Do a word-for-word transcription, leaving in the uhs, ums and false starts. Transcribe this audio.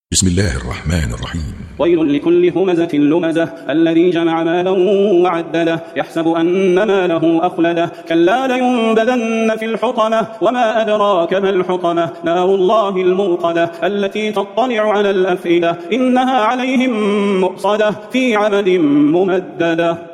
بسم الله الرحمن الرحيم. ويل لكل همزة لمزة الذي جمع مالا وعدده يحسب أن ماله أخلده كلا لينبذن في الحطمة وما أدراك ما الحطمة نار الله الموقدة التي تطلع على الأفئدة إنها عليهم مؤصدة في عمد ممددة.